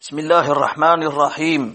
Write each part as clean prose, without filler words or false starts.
بسم الله الرحمن الرحيم.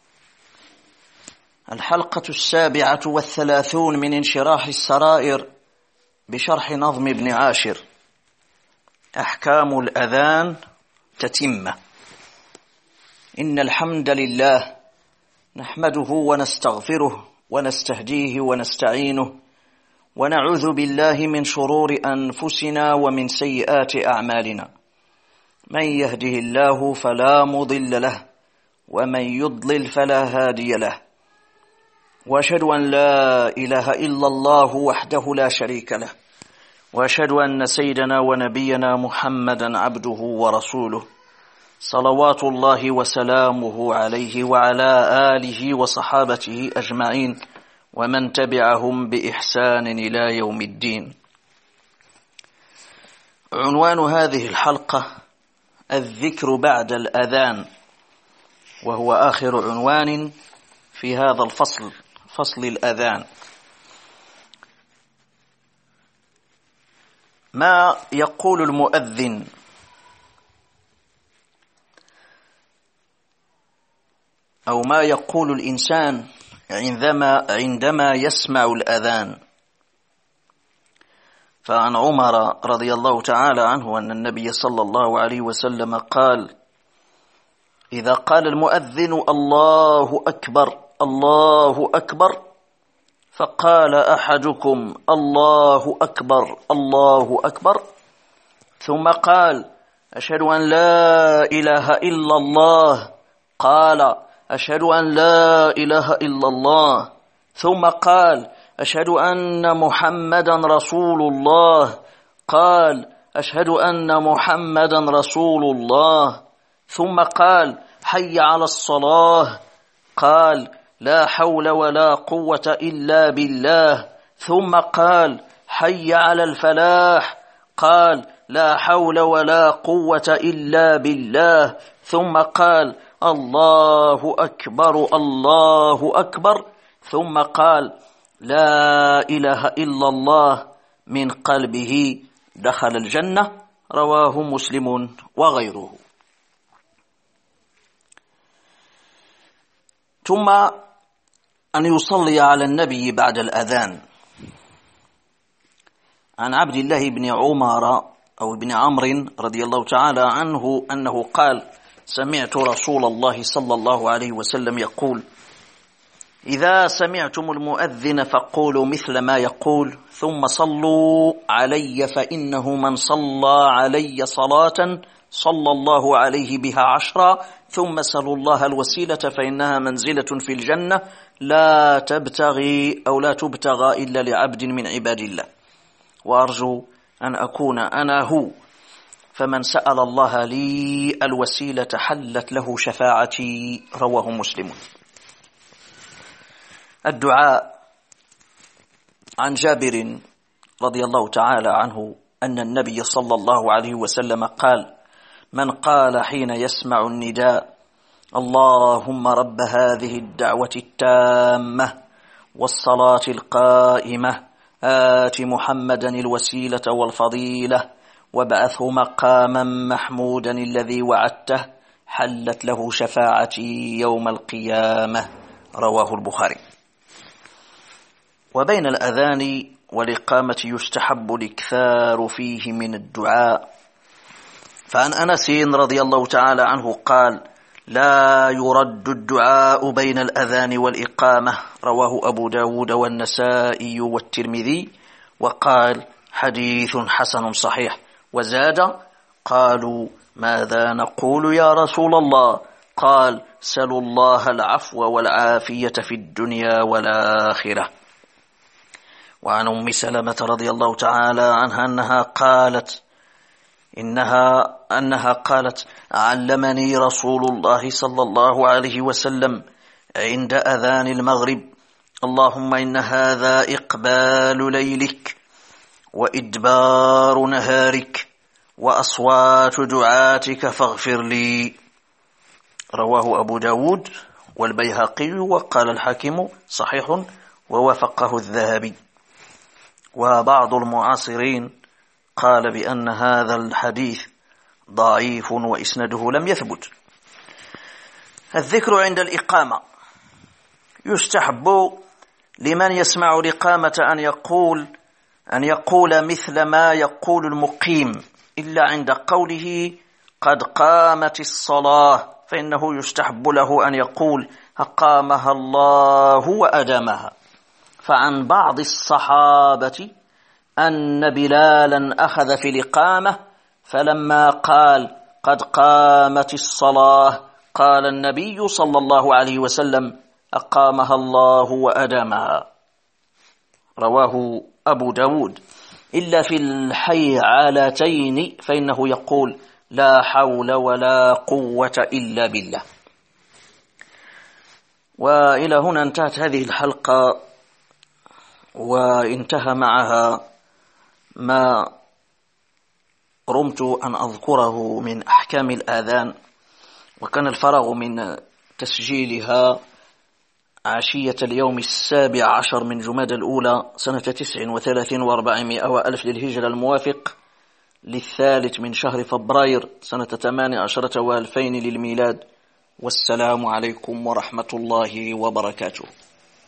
الحلقة 37 من انشراح السرائر بشرح نظم ابن عاشر. أحكام الأذان تتمة. إن الحمد لله نحمده ونستغفره ونستهديه ونستعينه ونعوذ بالله من شرور أنفسنا ومن سيئات أعمالنا. من يهده الله فلا مضل له ومن يضلل فلا هادي له، وأشهد أن لا إله إلا الله وحده لا شريك له، وأشهد أن سيدنا ونبينا محمدا عبده ورسوله صلوات الله وسلامه عليه وعلى آله وصحابته أجمعين ومن تبعهم بإحسان إلى يوم الدين. عنوان هذه الحلقة الذكر بعد الأذان، وهو آخر عنوان في هذا الفصل، فصل الأذان. ما يقول المؤذن أو ما يقول الإنسان عندما يسمع الأذان؟ فعن عمر رضي الله تعالى عنه أن النبي صلى الله عليه وسلم قال: إذا قال المؤذن الله أكبر الله أكبر، فقال أحدكم الله أكبر الله أكبر، ثم قال أشهد أن لا إله إلا الله، قال أشهد أن لا إله إلا الله، ثم قال أشهد أن محمدا رسول الله، قال أشهد أن محمدا رسول الله، ثم قال حي على الصلاة، قال لا حول ولا قوة إلا بالله، ثم قال حي على الفلاح، قال لا حول ولا قوة إلا بالله، ثم قال الله أكبر الله أكبر، ثم قال لا إله إلا الله، من قلبه دخل الجنة. رواه مسلم وغيره. ثم أن يصلي على النبي بعد الأذان. عن عبد الله بن عمر أو ابن عمرو رضي الله تعالى عنه أنه قال: سمعت رسول الله صلى الله عليه وسلم يقول: إذا سمعتم المؤذن فقولوا مثل ما يقول، ثم صلوا علي، فإنه من صلى علي صلاة صلى الله عليه بها 10، ثم سلوا الله الوسيلة فإنها منزلة في الجنة لا تبتغي أو لا تبتغى إلا لعبد من عباد الله، وأرجو أن أكون أنا هو. فمن سأل الله لي الوسيلة حلت له شفاعتي. رواه مسلم. الدعاء. عن جابر رضي الله تعالى عنه أن النبي صلى الله عليه وسلم قال: من قال حين يسمع النداء اللهم رب هذه الدعوة التامة والصلاة القائمة آت محمدا الوسيلة والفضيلة وابعثه مقاما محمودا الذي وعدته، حلت له شفاعتي يوم القيامة. رواه البخاري. وبين الأذان والإقامة يستحب الإكثار فيه من الدعاء. فعن أنس رضي الله تعالى عنه قال: لا يرد الدعاء بين الأذان والإقامة. رواه أبو داود والنسائي والترمذي، وقال حديث حسن صحيح. وزاد: قالوا ماذا نقول يا رسول الله؟ قال: سلوا الله العفو والعافية في الدنيا والآخرة. وعن أم سلمة رضي الله تعالى عنها أنها قالت: علمني رسول الله صلى الله عليه وسلم عند أذان المغرب: اللهم إن هذا إقبال ليلك وإدبار نهارك وأصوات دعاتك فاغفر لي. رواه أبو داود والبيهقي، وقال الحاكم صحيح ووافقه الذهبي. وبعض المعاصرين قال بأن هذا الحديث ضعيف وإسناده لم يثبت. الذكر عند الإقامة. يستحب لمن يسمع الإقامة أن يقول مثل ما يقول المقيم، إلا عند قوله قد قامت الصلاة، فإنه يستحب له أن يقول أقامها الله وأدامها. فعن بعض الصحابة أن بلالا أخذ في الإقامة، فلما قال قد قامت الصلاة قال النبي صلى الله عليه وسلم أقامها الله وأدامها. رواه أبو داود. إلا في الحيعلتين فإنه يقول لا حول ولا قوة إلا بالله. وإلى هنا انتهت هذه الحلقة، وانتهى معها ما رمت أن أذكره من أحكام الآذان، وكان الفراغ من تسجيلها عشية اليوم 17 من جمادى الأولى سنة 39 و400 وألف للهجرة، الموافق 3 من شهر فبراير سنة 18 و2000 للميلاد. والسلام عليكم ورحمة الله وبركاته.